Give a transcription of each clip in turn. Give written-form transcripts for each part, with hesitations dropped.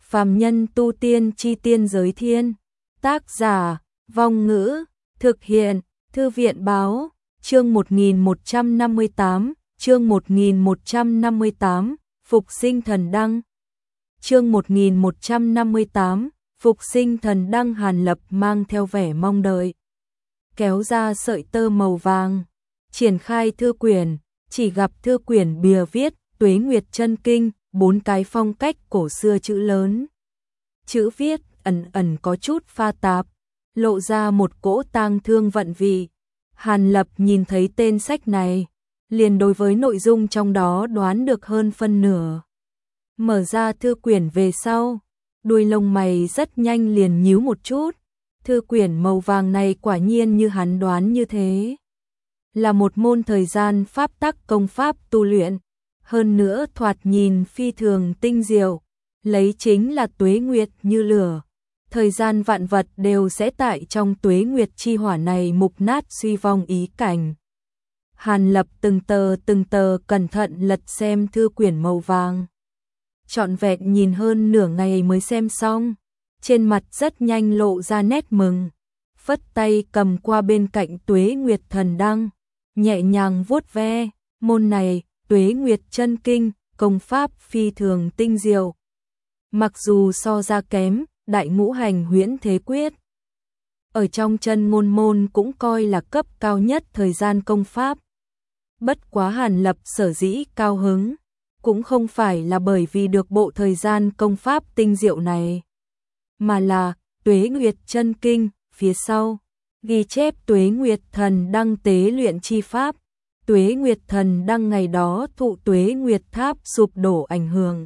Phàm nhân tu tiên chi tiên giới thiên. Tác giả, Vong Ngữ, thực hiện, Thư viện báo, chương 1158, chương 1158, Phục sinh thần đăng. Chương 1158, Phục sinh thần đăng. Hàn Lập mang theo vẻ mong đợi, kéo ra sợi tơ màu vàng, triển khai thư quyển, chỉ gặp thư quyển bìa viết Tuế Nguyệt Chân Kinh, 4 cái phong cách cổ xưa chữ lớn. Chữ viết ẩn ẩn có chút pha tạp, lộ ra một cỗ tang thương vận vị. Hàn Lập nhìn thấy tên sách này, liền đối với nội dung trong đó đoán được hơn phân nửa. Mở ra thư quyển về sau, đuôi lông mày rất nhanh liền nhíu một chút. Thư quyển màu vàng này quả nhiên như hắn đoán như thế, là một môn thời gian pháp tắc công pháp tu luyện, hơn nữa thoạt nhìn phi thường tinh diệu, lấy chính là tuế nguyệt như lửa. Thời gian vạn vật đều sẽ tại trong tuế nguyệt chi hỏa này mục nát suy vong ý cảnh. Hàn Lập từng tờ cẩn thận lật xem thư quyển màu vàng, trọn vẹn nhìn hơn nửa ngày mới xem xong, trên mặt rất nhanh lộ ra nét mừng, phất tay cầm qua bên cạnh Tuế Nguyệt Thần Đăng, nhẹ nhàng vuốt ve. Môn này, Tuế Nguyệt Chân Kinh, công pháp phi thường tinh diệu, mặc dù so ra kém Đại Ngũ Hành Huyễn Thế Quyết, ở trong chân ngôn môn cũng coi là cấp cao nhất thời gian công pháp. Bất quá Hàn Lập sở dĩ cao hứng, cũng không phải là bởi vì được bộ thời gian công pháp tinh diệu này, mà là Tuế Nguyệt Chân Kinh phía sau ghi chép Tuế Nguyệt Thần Đăng tế luyện chi pháp. Tuế Nguyệt Thần Đăng ngày đó thụ Tuế Nguyệt Tháp sụp đổ ảnh hưởng,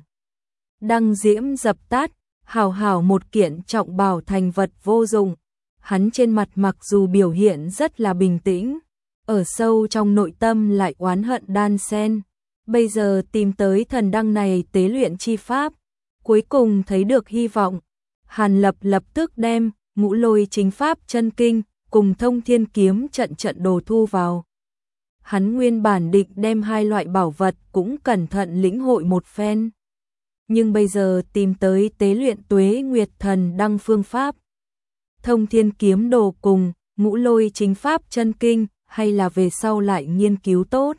đăng diễm dập tắt, hảo một kiện trọng bảo thành vật vô dụng. Hắn trên mặt mặc dù biểu hiện rất là bình tĩnh, ở sâu trong nội tâm lại oán hận đan xen. Bây giờ tìm tới thần đăng này tế luyện chi pháp, cuối cùng thấy được hy vọng. Hàn Lập lập tức đem Ngũ Lôi Chính Pháp Chân Kinh cùng Thông Thiên Kiếm trận đồ thu vào. Hắn nguyên bản định đem hai loại bảo vật cũng cẩn thận lĩnh hội một phen, nhưng bây giờ tìm tới tế luyện Tuế Nguyệt Thần Đăng phương pháp, Thông Thiên Kiếm đồ cùng Ngũ Lôi Chính Pháp Chân Kinh, hay là về sau lại nghiên cứu tốt.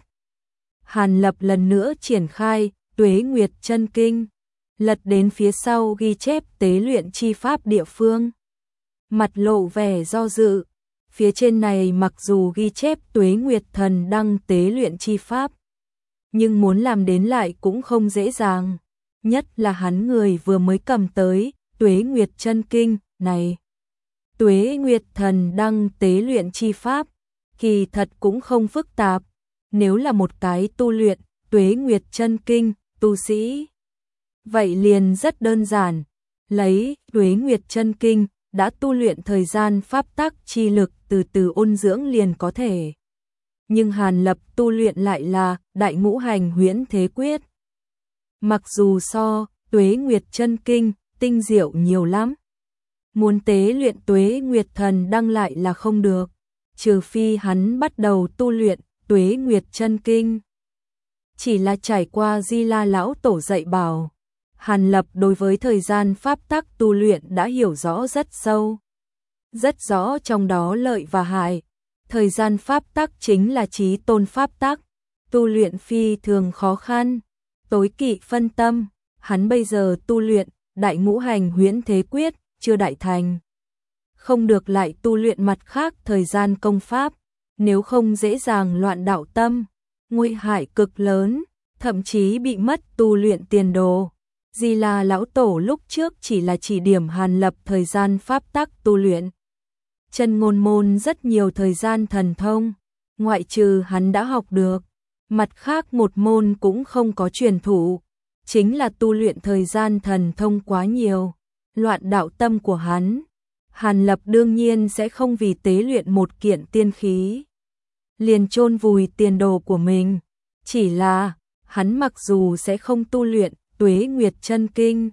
Hàn Lập lần nữa triển khai Tuế Nguyệt Chân Kinh, lật đến phía sau ghi chép tế luyện chi pháp địa phương, mặt lộ vẻ do dự. Phía trên này mặc dù ghi chép Tuế Nguyệt Thần Đăng tế luyện chi pháp, nhưng muốn làm đến lại cũng không dễ dàng, nhất là hắn người vừa mới cầm tới Tuế Nguyệt Chân Kinh này. Tuế Nguyệt Thần Đăng tế luyện chi pháp kỳ thật cũng không phức tạp, nếu là một cái tu luyện Tuế Nguyệt Chân Kinh tu sĩ, vậy liền rất đơn giản, lấy Tuế Nguyệt Chân Kinh đã tu luyện thời gian pháp tắc chi lực từ từ ôn dưỡng liền có thể. Nhưng Hàn Lập tu luyện lại là Đại Ngũ Hành Huyễn Thế Quyết, mặc dù so Tuế Nguyệt Chân Kinh tinh diệu nhiều lắm, muốn tế luyện Tuế Nguyệt Thần Đăng lại là không được, trừ phi hắn bắt đầu tu luyện Tuế Nguyệt Chân Kinh. Chỉ là trải qua Di La lão tổ dạy bảo, Hàn Lập đối với thời gian pháp tắc tu luyện đã hiểu rõ rất sâu, rất rõ trong đó lợi và hại. Thời gian pháp tắc chính là chí tôn pháp tắc, tu luyện phi thường khó khăn, tối kỵ phân tâm. Hắn bây giờ tu luyện Đại Ngũ Hành Huyễn Thế Quyết chưa đại thành, không được lại tu luyện mặt khác thời gian công pháp, nếu không dễ dàng loạn đạo tâm, nguy hại cực lớn, thậm chí bị mất tu luyện tiền đồ. Di La lão tổ lúc trước chỉ là chỉ điểm Hàn Lập thời gian pháp tắc tu luyện. Chân ngôn môn rất nhiều thời gian thần thông, ngoại trừ hắn đã học được, mặt khác một môn cũng không có truyền thụ, chính là tu luyện thời gian thần thông quá nhiều, loạn đạo tâm của hắn. Hàn Lập đương nhiên sẽ không vì tế luyện một kiện tiên khí liền chôn vùi tiền đồ của mình, chỉ là hắn mặc dù sẽ không tu luyện Tuế Nguyệt Chân Kinh,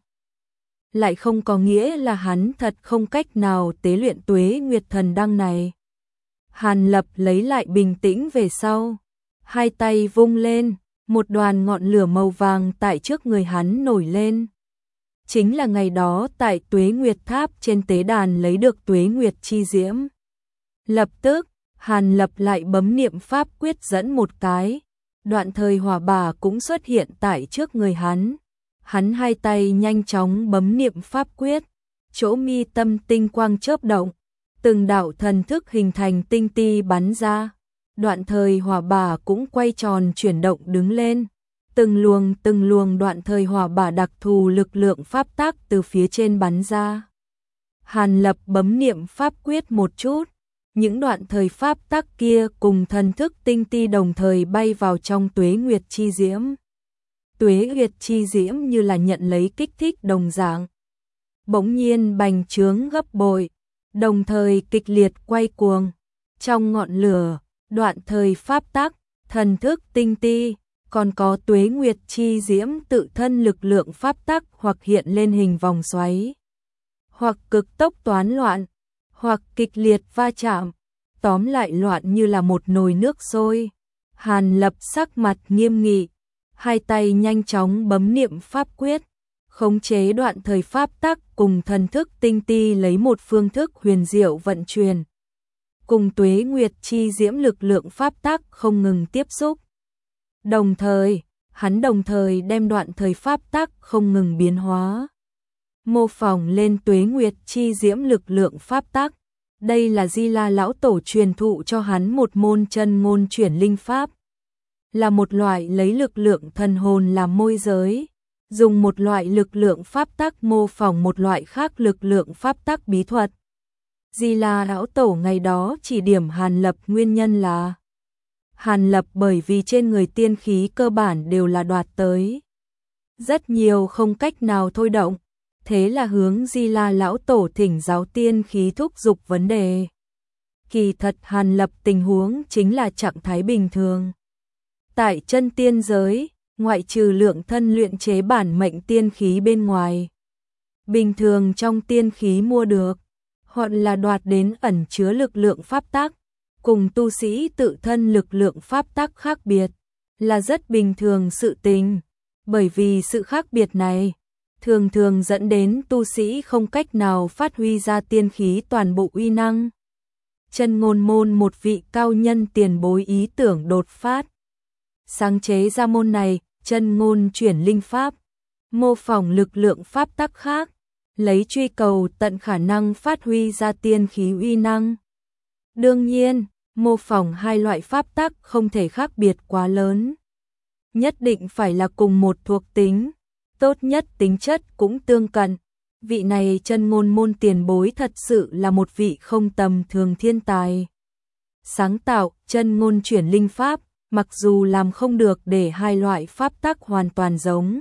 lại không có nghĩa là hắn thật không cách nào tế luyện Tuế Nguyệt Thần Đăng này. Hàn Lập lấy lại bình tĩnh về sau, hai tay vung lên, một đoàn ngọn lửa màu vàng tại trước người hắn nổi lên. chính là ngày đó tại Tuế Nguyệt Tháp trên tế đàn lấy được Tuế Nguyệt chi diễm. Lập tức, Hàn Lập lại bấm niệm pháp quyết dẫn một cái, Đoạn Thời Hỏa Bà cũng xuất hiện tại trước người hắn. Hắn hai tay nhanh chóng bấm niệm pháp quyết, chỗ mi tâm tinh quang chớp động, từng đạo thần thức hình thành tinh ti bắn ra. Đoạn Thời Hỏa Bà cũng quay tròn chuyển động đứng lên. Từng luồng Đoạn Thời Hỏa Bà đặc thù lực lượng pháp tắc từ phía trên bắn ra. Hàn Lập bấm niệm pháp quyết một chút, những đoạn thời pháp tắc kia cùng thần thức tinh ti đồng thời bay vào trong Tuế Nguyệt chi diễm. Tuế Nguyệt chi diễm như là nhận lấy kích thích đồng dạng, bỗng nhiên bành trướng gấp bội, đồng thời kịch liệt quay cuồng. Trong ngọn lửa, đoạn thời pháp tắc, thần thức tinh ti, còn có Tuế Nguyệt chi diễm tự thân lực lượng pháp tắc hoặc hiện lên hình vòng xoáy, hoặc cực tốc toán loạn, hoặc kịch liệt va chạm, tóm lại loạn như là một nồi nước sôi. Hàn Lập sắc mặt nghiêm nghị, hai tay nhanh chóng bấm niệm pháp quyết, khống chế đoạn thời pháp tắc cùng thần thức tinh ti lấy một phương thức huyền diệu vận chuyển, cùng Tuế Nguyệt chi diễm lực lượng pháp tắc không ngừng tiếp xúc. Đồng thời, hắn đồng thời đem đoạn thời pháp tắc không ngừng biến hóa, mô phỏng lên Tuế Nguyệt chi diễm lực lượng pháp tắc. Đây là Di La lão tổ truyền thụ cho hắn một môn chân ngôn chuyển linh pháp, là một loại lấy lực lượng thần hồn làm môi giới, dùng một loại lực lượng pháp tắc mô phỏng một loại khác lực lượng pháp tắc bí thuật. Di La lão tổ ngày đó chỉ điểm Hàn Lập nguyên nhân là Hàn Lập bởi vì trên người tiên khí cơ bản đều là đoạt tới, rất nhiều không cách nào thôi động. Thế là hướng Di La lão tổ thỉnh giáo tiên khí thúc dục vấn đề. Kỳ thật Hàn Lập tình huống chính là trạng thái bình thường. Tại chân tiên giới, ngoại trừ lượng thân luyện chế bản mệnh tiên khí bên ngoài, bình thường trong tiên khí mua được, hoặc là đoạt đến ẩn chứa lực lượng pháp tắc, cùng tu sĩ tự thân lực lượng pháp tắc khác biệt, là rất bình thường sự tình. Bởi vì sự khác biệt này, thường thường dẫn đến tu sĩ không cách nào phát huy ra tiên khí toàn bộ uy năng. Chân Ngôn môn một vị cao nhân tiền bối ý tưởng đột phát, sáng chế ra môn này, chân ngôn chuyển linh pháp, mô phỏng lực lượng pháp tắc khác, lấy truy cầu tận khả năng phát huy ra tiên khí uy năng. Đương nhiên, mô phỏng hai loại pháp tắc không thể khác biệt quá lớn, nhất định phải là cùng một thuộc tính, tốt nhất tính chất cũng tương cận. Vị này chân ngôn môn tiền bối thật sự là một vị không tầm thường thiên tài. Sáng tạo chân ngôn chuyển linh pháp, mặc dù làm không được để hai loại pháp tắc hoàn toàn giống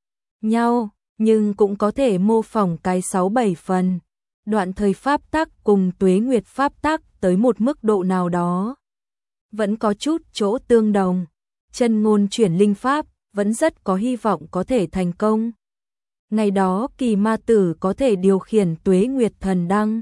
nhau, nhưng cũng có thể mô phỏng cái 6-7 phần. Đoạn thời pháp tắc cùng Tuế Nguyệt pháp tắc tới một mức độ nào đó, vẫn có chút chỗ tương đồng. Chân ngôn chuyển linh pháp vẫn rất có hy vọng có thể thành công. Ngày đó Kỳ Ma Tử có thể điều khiển Tuế Nguyệt thần đăng,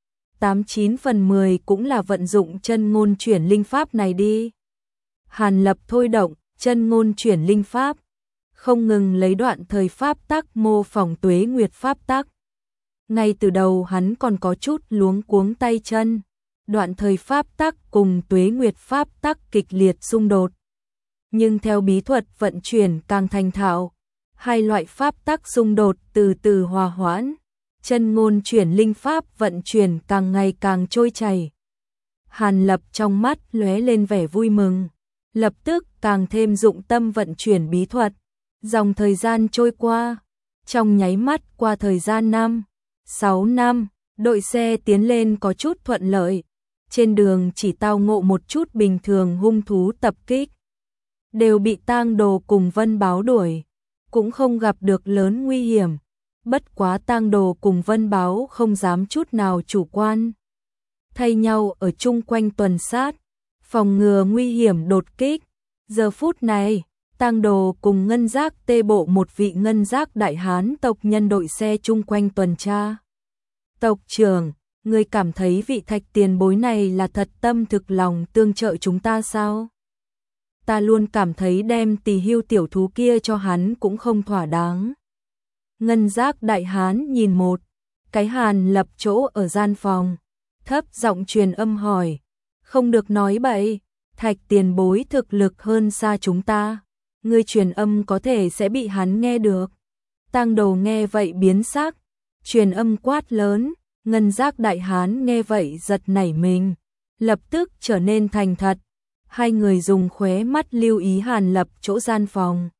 89 phần 10 cũng là vận dụng chân ngôn chuyển linh pháp này đi. Hàn Lập thôi động chân ngôn chuyển linh pháp, không ngừng lấy đoạn thời pháp tắc mô phỏng Tuế Nguyệt pháp tắc. Ngay từ đầu hắn còn có chút luống cuống tay chân, đoạn thời pháp tắc cùng Tuế Nguyệt pháp tắc kịch liệt xung đột. Nhưng theo bí thuật vận chuyển càng thành thạo, hai loại pháp tắc xung đột từ từ hòa hoãn, chân ngôn chuyển linh pháp vận chuyển càng ngày càng trôi chảy. Hàn Lập trong mắt lóe lên vẻ vui mừng, lập tức càng thêm dụng tâm vận chuyển bí thuật. Dòng thời gian trôi qua, trong nháy mắt qua thời gian 5-6 năm, đội xe tiến lên có chút thuận lợi, trên đường chỉ tao ngộ một chút bình thường hung thú tập kích, đều bị Tang Đồ cùng Vân Báo đuổi, cũng không gặp được lớn nguy hiểm. Bất quá Tang Đồ cùng Vân Báo không dám chút nào chủ quan, thay nhau ở chung quanh tuần sát, phòng ngừa nguy hiểm đột kích. Giờ phút này, Tang Đồ cùng Ngân Giác Tê Bộ một vị Ngân Giác đại hán tộc nhân đội xe chung quanh tuần tra. Tộc trưởng, ngươi cảm thấy vị Thạch tiền bối này là thật tâm thực lòng tương trợ chúng ta sao? Ta luôn cảm thấy đem Tỳ Hưu tiểu thú kia cho hắn cũng không thỏa đáng. Ngân Giác đại hán nhìn một cái Hàn Lập chỗ ở gian phòng, thấp giọng truyền âm hỏi, không được nói bậy, Thạch tiền bối thực lực hơn xa chúng ta, ngươi truyền âm có thể sẽ bị hắn nghe được. Tang Đồ nghe vậy biến sắc, truyền âm quát lớn. Ngân Giác đại hán nghe vậy giật nảy mình, lập tức trở nên thành thật. Hai người dùng khóe mắt lưu ý Hàn Lập chỗ gian phòng.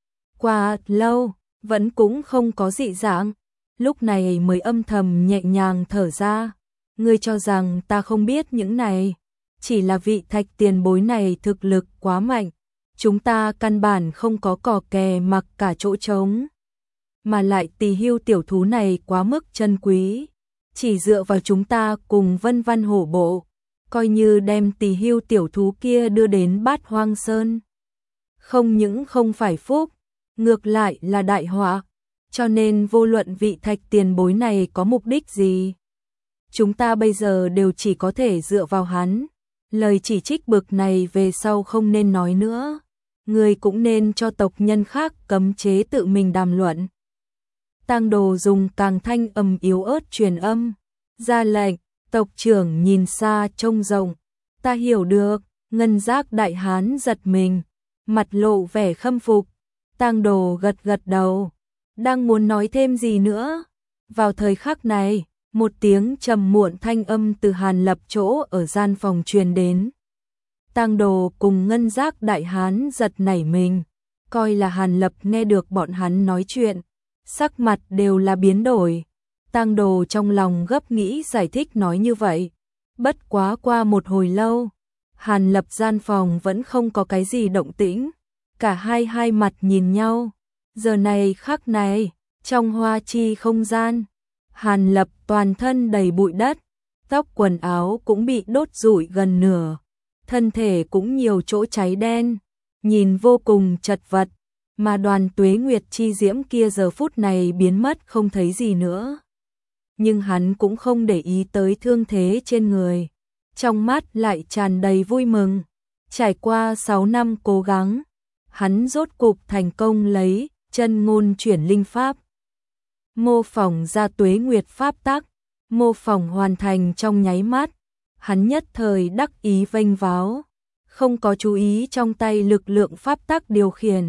Qua lâu, vẫn cũng không có dị dạng, lúc này mới âm thầm nhẹ nhàng thở ra. Ngươi cho rằng ta không biết những này, chỉ là vị Thạch tiền bối này thực lực quá mạnh, chúng ta căn bản không có cò kè mặc cả chỗ trống. Mà lại Tỳ Hưu tiểu thú này quá mức chân quý, chỉ dựa vào chúng ta cùng Vân Văn hổ bộ, coi như đem Tỳ Hưu tiểu thú kia đưa đến Bát Hoang Sơn. Không những không phải phúc, ngược lại là đại họa, cho nên vô luận vị Thạch tiền bối này có mục đích gì, chúng ta bây giờ đều chỉ có thể dựa vào hắn. Lời chỉ trích bực này về sau không nên nói nữa, người cũng nên cho tộc nhân khác cấm chế tự mình đàm luận. Tang Đồ dùng càng thanh âm yếu ớt truyền âm, ra lệnh, tộc trưởng nhìn xa trông rộng, ta hiểu được. Ngân Giác đại hán giật mình, mặt lộ vẻ khâm phục. Tang Đồ gật gật đầu, đang muốn nói thêm gì nữa. Vào thời khắc này, một tiếng trầm muộn thanh âm từ Hàn Lập chỗ ở gian phòng truyền đến. Tang Đồ cùng Ngân Giác đại hán giật nảy mình, coi là Hàn Lập nghe được bọn hắn nói chuyện, sắc mặt đều là biến đổi. Tang Đồ trong lòng gấp nghĩ giải thích nói như vậy. Bất quá qua một hồi lâu, Hàn Lập gian phòng vẫn không có cái gì động tĩnh, cả hai mặt nhìn nhau. Giờ này khắc này, trong hoa chi không gian, Hàn Lập toàn thân đầy bụi đất, tóc quần áo cũng bị đốt rụi gần nửa, thân thể cũng nhiều chỗ cháy đen, nhìn vô cùng chật vật, mà Đoàn Tuế Nguyệt chi diễm kia giờ phút này biến mất không thấy gì nữa. Nhưng hắn cũng không để ý tới thương thế trên người, trong mắt lại tràn đầy vui mừng. Trải qua 6 năm cố gắng, hắn rốt cục thành công lấy chân ngôn chuyển linh pháp, mô phỏng ra Tuế Nguyệt pháp tắc, mô phỏng hoàn thành trong nháy mắt. Hắn nhất thời đắc ý vênh váo, không có chú ý trong tay lực lượng pháp tắc điều khiển,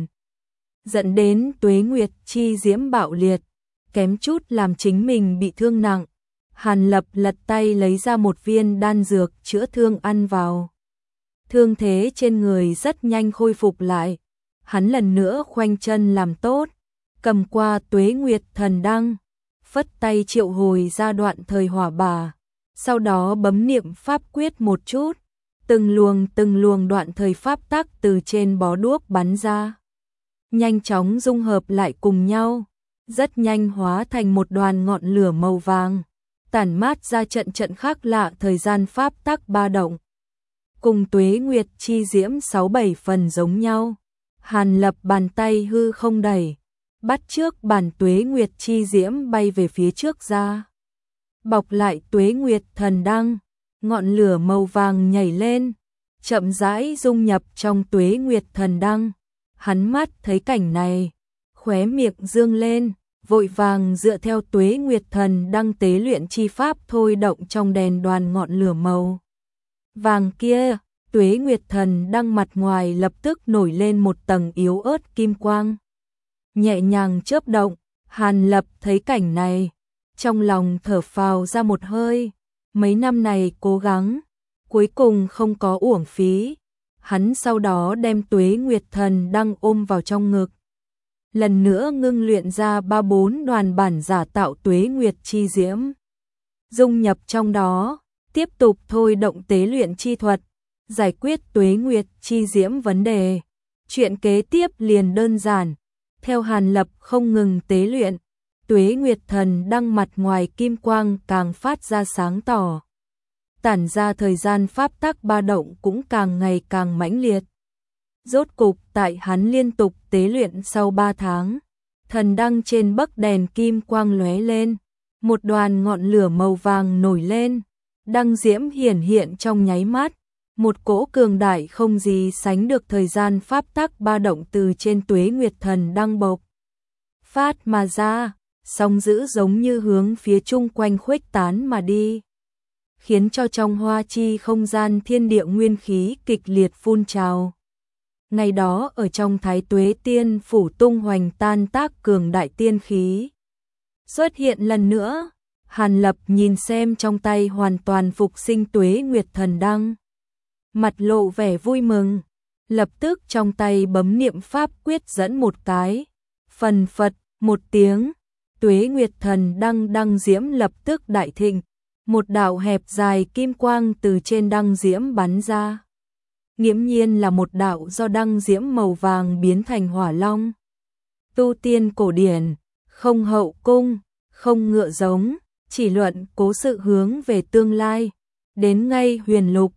dẫn đến Tuế Nguyệt chi diễm bạo liệt, kém chút làm chính mình bị thương nặng. Hàn Lập lật tay lấy ra một viên đan dược chữa thương ăn vào. Thương thế trên người rất nhanh khôi phục lại. Hắn lần nữa khoanh chân làm tốt, cầm qua Tuế Nguyệt thần đăng, phất tay triệu hồi ra đoạn thời hỏa bà, sau đó bấm niệm pháp quyết một chút, từng luồng đoạn thời pháp tắc từ trên bó đuốc bắn ra, nhanh chóng dung hợp lại cùng nhau, rất nhanh hóa thành một đoàn ngọn lửa màu vàng, tản mát ra trận khác lạ thời gian pháp tắc ba động. Cùng Tuế Nguyệt chi diễm 6-7 phần giống nhau. Hàn Lập bàn tay hư không đẩy, bắt trước bản Tuế Nguyệt chi diễm bay về phía trước ra. Bọc lại Tuế Nguyệt thần đăng, ngọn lửa màu vàng nhảy lên, chậm rãi dung nhập trong Tuế Nguyệt thần đăng. Hắn mắt thấy cảnh này, khóe miệng dương lên, vội vàng dựa theo Tuế Nguyệt thần đăng tế luyện chi pháp thôi động trong đèn đoàn ngọn lửa màu vàng kia. Tuế Nguyệt thần đăng mặt ngoài lập tức nổi lên một tầng yếu ớt kim quang, nhẹ nhàng chớp động. Hàn Lập thấy cảnh này, trong lòng thở phào ra một hơi, mấy năm này cố gắng, cuối cùng không có uổng phí. Hắn sau đó đem Tuế Nguyệt thần đăng ôm vào trong ngực, lần nữa ngưng luyện ra 3-4 đoàn bản giả tạo Tuế Nguyệt chi diễm, dung nhập trong đó, tiếp tục thôi động tế luyện chi thuật, giải quyết Tuế Nguyệt chi diễm vấn đề. Chuyện kế tiếp liền đơn giản, theo Hàn Lập không ngừng tế luyện, Tuế Nguyệt thần đăng mặt ngoài kim quang càng phát ra sáng tỏ, tản ra thời gian pháp tắc ba động cũng càng ngày càng mãnh liệt. Rốt cục tại hắn liên tục tế luyện sau 3 tháng, thần đăng trên bấc đèn kim quang lóe lên, một đoàn ngọn lửa màu vàng nổi lên, đăng diễm hiển hiện trong nháy mắt. Một cỗ cường đại không gì sánh được thời gian pháp tắc ba động từ trên Tuế Nguyệt thần đăng bộc phát mà ra, sóng dữ giống như hướng phía chung quanh khuếch tán mà đi, khiến cho trong hoa chi không gian thiên địa nguyên khí kịch liệt phun trào. Ngày đó ở trong Thái Tuế Tiên phủ tung hoành tan tác cường đại tiên khí. Xuất hiện lần nữa, Hàn Lập nhìn xem trong tay hoàn toàn phục sinh Tuế Nguyệt Thần Đăng. Mặt lộ vẻ vui mừng, lập tức trong tay bấm niệm pháp quyết dẫn một cái. Phần phật, một tiếng, Tuế Nguyệt Thần Đăng đăng diễm lập tức đại thịnh, một đạo hẹp dài kim quang từ trên đăng diễm bắn ra. Nghiễm nhiên là một đạo do đăng diễm màu vàng biến thành hỏa long. Tu tiên cổ điển, không hậu cung, không ngựa giống, chỉ luận cố sự hướng về tương lai. Đến ngay huyền lục,